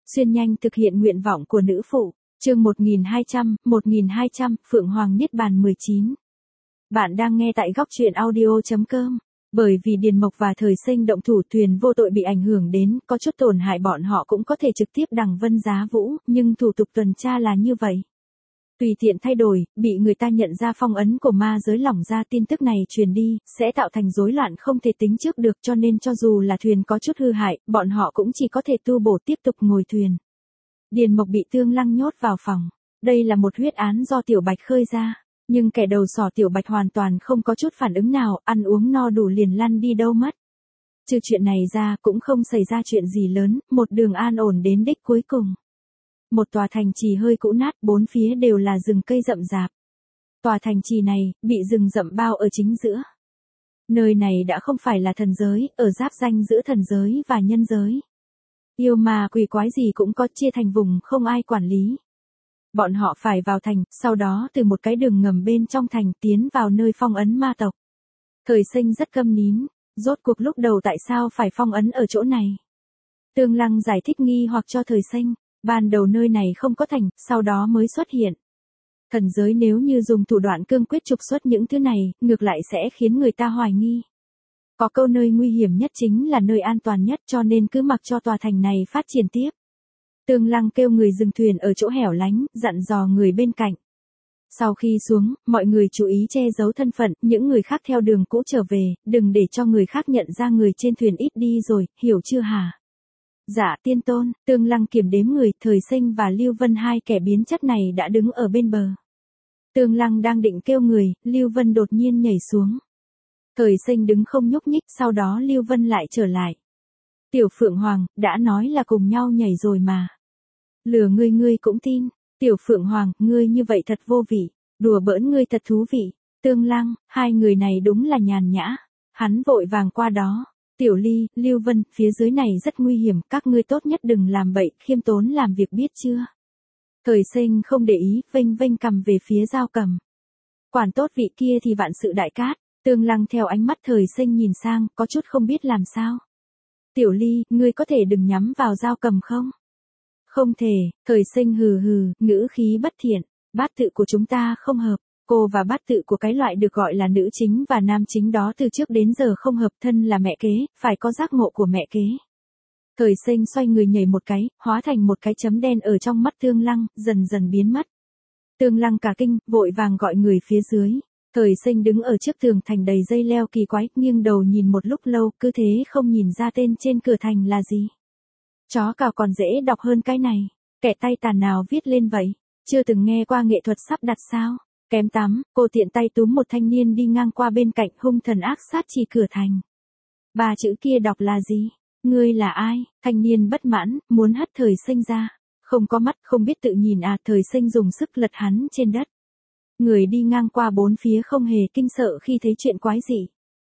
Xuyên nhanh thực hiện nguyện vọng của nữ phụ. Chương 1200, Phượng Hoàng Niết Bàn 19. Bạn đang nghe tại góc truyện audio.com. Bởi vì Điền Mộc và Thời Sinh động thủ, Thuyền Vô Tội bị ảnh hưởng đến, có chút tổn hại, bọn họ cũng có thể trực tiếp đằng Vân Giá Vũ, nhưng thủ tục tuần tra là như vậy. Tùy tiện thay đổi, bị người ta nhận ra phong ấn của ma giới lỏng ra, tin tức này truyền đi, sẽ tạo thành rối loạn không thể tính trước được, cho nên cho dù là thuyền có chút hư hại, bọn họ cũng chỉ có thể tu bổ tiếp tục ngồi thuyền. Điền Mộc bị Tương Lăng nhốt vào phòng. Đây là một huyết án do Tiểu Bạch khơi ra, nhưng kẻ đầu sỏ Tiểu Bạch hoàn toàn không có chút phản ứng nào, ăn uống no đủ liền lăn đi đâu mất. Trừ chuyện này ra cũng không xảy ra chuyện gì lớn, một đường an ổn đến đích cuối cùng. Một tòa thành trì hơi cũ nát, bốn phía đều là rừng cây rậm rạp. Tòa thành trì này, bị rừng rậm bao ở chính giữa. Nơi này đã không phải là thần giới, ở giáp ranh giữa thần giới và nhân giới. Yêu ma quỷ quái gì cũng có, chia thành vùng không ai quản lý. Bọn họ phải vào thành, sau đó từ một cái đường ngầm bên trong thành tiến vào nơi phong ấn ma tộc. Thời Sinh rất câm nín, rốt cuộc lúc đầu tại sao phải phong ấn ở chỗ này. Tương Lăng giải thích nghi hoặc cho Thời Sinh. Ban đầu nơi này không có thành, sau đó mới xuất hiện. Thần giới nếu như dùng thủ đoạn cương quyết trục xuất những thứ này, ngược lại sẽ khiến người ta hoài nghi. Có câu nơi nguy hiểm nhất chính là nơi an toàn nhất, cho nên cứ mặc cho tòa thành này phát triển tiếp. Tương Lăng kêu người dừng thuyền ở chỗ hẻo lánh, dặn dò người bên cạnh. Sau khi xuống, mọi người chú ý che giấu thân phận, những người khác theo đường cũ trở về, đừng để cho người khác nhận ra người trên thuyền ít đi rồi, hiểu chưa hả? Dạ tiên tôn. Tương Lăng kiểm đếm người, Thời Sinh và Lưu Vân, hai kẻ biến chất này đã đứng ở bên bờ. Tương Lăng đang định kêu người, Lưu Vân đột nhiên nhảy xuống. Thời Sinh đứng không nhúc nhích, sau đó Lưu Vân lại trở lại. Tiểu Phượng Hoàng, đã nói là cùng nhau nhảy rồi mà. Lừa ngươi cũng tin. Tiểu Phượng Hoàng, ngươi như vậy thật vô vị. Đùa bỡn ngươi thật thú vị. Tương Lăng, hai người này đúng là nhàn nhã. Hắn vội vàng qua đó. Tiểu Ly, Lưu Vân, phía dưới này rất nguy hiểm, các ngươi tốt nhất đừng làm bậy, khiêm tốn làm việc biết chưa. Thời Sinh không để ý, vênh vênh cầm về phía Dao Cầm. Quản tốt vị kia thì vạn sự đại cát. Tương Lăng theo ánh mắt Thời Sinh nhìn sang, có chút không biết làm sao. Tiểu Ly, ngươi có thể đừng nhắm vào Dao Cầm không? Không thể. Thời Sinh hừ hừ, ngữ khí bất thiện. Bát tự của chúng ta không hợp. Cô và bát tự của cái loại được gọi là nữ chính và nam chính đó từ trước đến giờ không hợp, thân là mẹ kế, phải có giác ngộ của mẹ kế. Thời Sinh xoay người nhảy một cái, hóa thành một cái chấm đen ở trong mắt Tương Lăng, dần dần biến mất. Tương Lăng cả kinh, vội vàng gọi người phía dưới. Thời Sinh đứng ở trước tường thành đầy dây leo kỳ quái, nghiêng đầu nhìn một lúc lâu, cứ thế không nhìn ra tên trên cửa thành là gì. Chó cào còn dễ đọc hơn cái này. Kẻ tay tàn nào viết lên vậy? Chưa từng nghe qua nghệ thuật sắp đặt sao? Kém tắm, cô tiện tay túm một thanh niên đi ngang qua bên cạnh, hung thần ác sát chỉ cửa thành. Ba chữ kia đọc là gì? Ngươi là ai? Thanh niên bất mãn, muốn hất Thời Sinh ra. Không có mắt, không biết tự nhìn à? Thời Sinh dùng sức lật hắn trên đất. Người đi ngang qua bốn phía không hề kinh sợ khi thấy chuyện quái dị.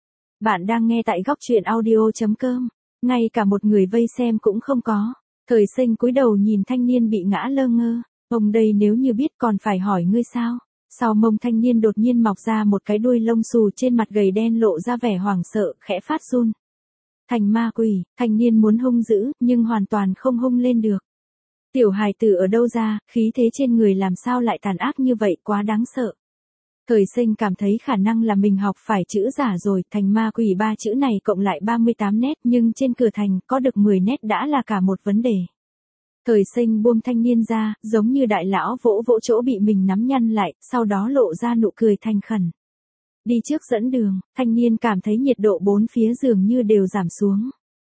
Bạn đang nghe tại góc truyện audio.com. Ngay cả một người vây xem cũng không có. Thời Sinh cúi đầu nhìn thanh niên bị ngã lơ ngơ. Ông đây nếu như biết còn phải hỏi ngươi sao? Sau mông thanh niên đột nhiên mọc ra một cái đuôi lông xù, trên mặt gầy đen lộ ra vẻ hoảng sợ, khẽ phát run. Thành ma quỷ. Thanh niên muốn hung dữ, nhưng hoàn toàn không hung lên được. Tiểu hài tử ở đâu ra, khí thế trên người làm sao lại tàn ác như vậy, quá đáng sợ. Thời Sinh cảm thấy khả năng là mình học phải chữ giả rồi, thành ma quỷ ba chữ này cộng lại 38 nét, nhưng trên cửa thành có được 10 nét đã là cả một vấn đề. Thời Sinh buông thanh niên ra, giống như đại lão vỗ vỗ chỗ bị mình nắm nhăn lại, sau đó lộ ra nụ cười thành khẩn. Đi trước dẫn đường. Thanh niên cảm thấy nhiệt độ bốn phía dường như đều giảm xuống.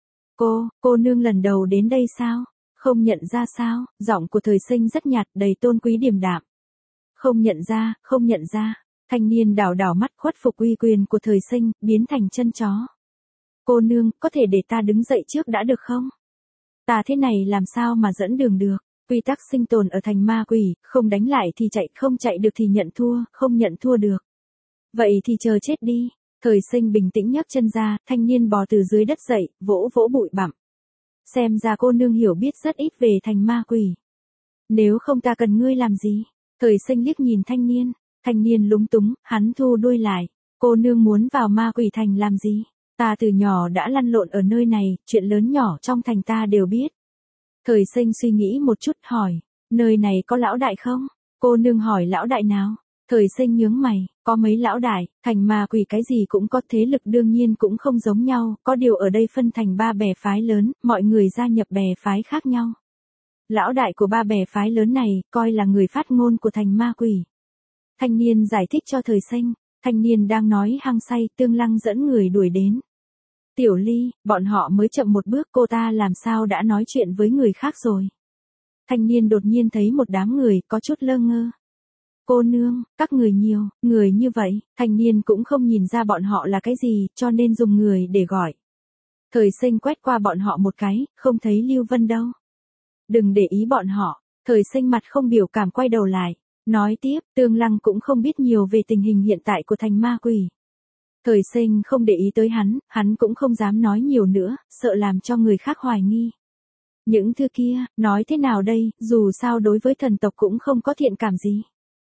Cô nương lần đầu đến đây sao? Không nhận ra sao? Giọng của Thời Sinh rất nhạt, đầy tôn quý điềm đạm. Không nhận ra. Thanh niên đảo mắt, khuất phục uy quyền của Thời Sinh, biến thành chân chó. Cô nương, có thể để ta đứng dậy trước đã được không? Ta thế này làm sao mà dẫn đường được? Quy tắc sinh tồn ở thành ma quỷ, không đánh lại thì chạy, không chạy được thì nhận thua, không nhận thua được. Vậy thì chờ chết đi. Thời Sinh bình tĩnh nhấc chân ra, thanh niên bò từ dưới đất dậy, vỗ vỗ bụi bặm. Xem ra cô nương hiểu biết rất ít về thành ma quỷ. Nếu không ta cần ngươi làm gì? Thời Sinh liếc nhìn thanh niên lúng túng, hắn thu đuôi lại. Cô nương muốn vào ma quỷ thành làm gì? Ta từ nhỏ đã lăn lộn ở nơi này, chuyện lớn nhỏ trong thành ta đều biết. Thời Sinh suy nghĩ một chút hỏi, nơi này có lão đại không? Cô nương hỏi lão đại nào? Thời Sinh nhướng mày, có mấy lão đại, thành ma quỷ cái gì cũng có, thế lực đương nhiên cũng không giống nhau, có điều ở đây phân thành 3 bè phái lớn, mọi người gia nhập bè phái khác nhau. Lão đại của 3 bè phái lớn này, coi là người phát ngôn của thành ma quỷ. Thanh niên giải thích cho Thời Sinh, thanh niên đang nói hăng say, Tương Lăng dẫn người đuổi đến. Tiểu Ly, bọn họ mới chậm một bước, cô ta làm sao đã nói chuyện với người khác rồi. Thanh niên đột nhiên thấy một đám người, có chút lơ ngơ. Cô nương, các người nhiều, người như vậy, thanh niên cũng không nhìn ra bọn họ là cái gì, cho nên dùng người để gọi. Thời Sinh quét qua bọn họ một cái, không thấy Lưu Vân đâu. Đừng để ý bọn họ, Thời Sinh mặt không biểu cảm quay đầu lại. Nói tiếp, Tương Lăng cũng không biết nhiều về tình hình hiện tại của thành ma quỷ. Thời Sinh không để ý tới hắn cũng không dám nói nhiều nữa, sợ làm cho người khác hoài nghi. Những thứ kia, nói thế nào đây, dù sao đối với thần tộc cũng không có thiện cảm gì.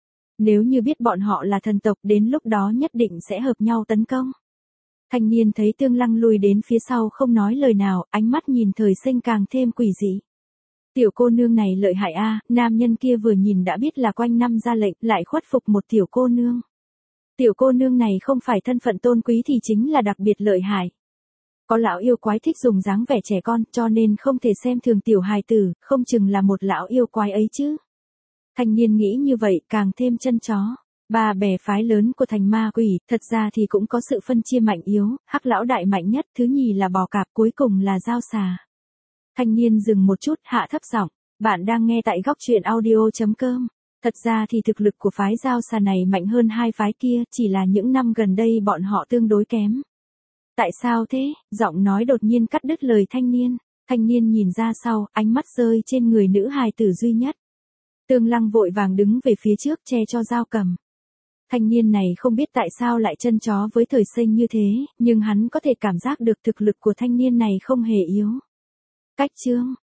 Nếu như biết bọn họ là thần tộc đến lúc đó nhất định sẽ hợp nhau tấn công. Thanh niên thấy Tương Lăng lùi đến phía sau không nói lời nào, ánh mắt nhìn Thời Sinh càng thêm quỷ dị. Tiểu cô nương này lợi hại a, nam nhân kia vừa nhìn đã biết là quanh năm ra lệnh, lại khuất phục một tiểu cô nương. Tiểu cô nương này không phải thân phận tôn quý thì chính là đặc biệt lợi hại. Có lão yêu quái thích dùng dáng vẻ trẻ con, cho nên không thể xem thường tiểu hài tử, không chừng là một lão yêu quái ấy chứ. Thanh niên nghĩ như vậy, càng thêm chân chó. 3 bè phái lớn của thành ma quỷ, thật ra thì cũng có sự phân chia mạnh yếu, Hắc lão đại mạnh nhất, thứ nhì là bò cạp, cuối cùng là dao xà. Thanh niên dừng một chút, hạ thấp giọng, bạn đang nghe tại góc truyện audio.com. Thật ra thì thực lực của phái dao xà này mạnh hơn 2 phái kia, chỉ là những năm gần đây bọn họ tương đối kém. Tại sao thế? Giọng nói đột nhiên cắt đứt lời thanh niên. Thanh niên nhìn ra sau, ánh mắt rơi trên người nữ hài tử duy nhất. Tương Lăng vội vàng đứng về phía trước che cho dao cầm. Thanh niên này không biết tại sao lại chân chó với Thời Sinh như thế, nhưng hắn có thể cảm giác được thực lực của thanh niên này không hề yếu. Cách chương,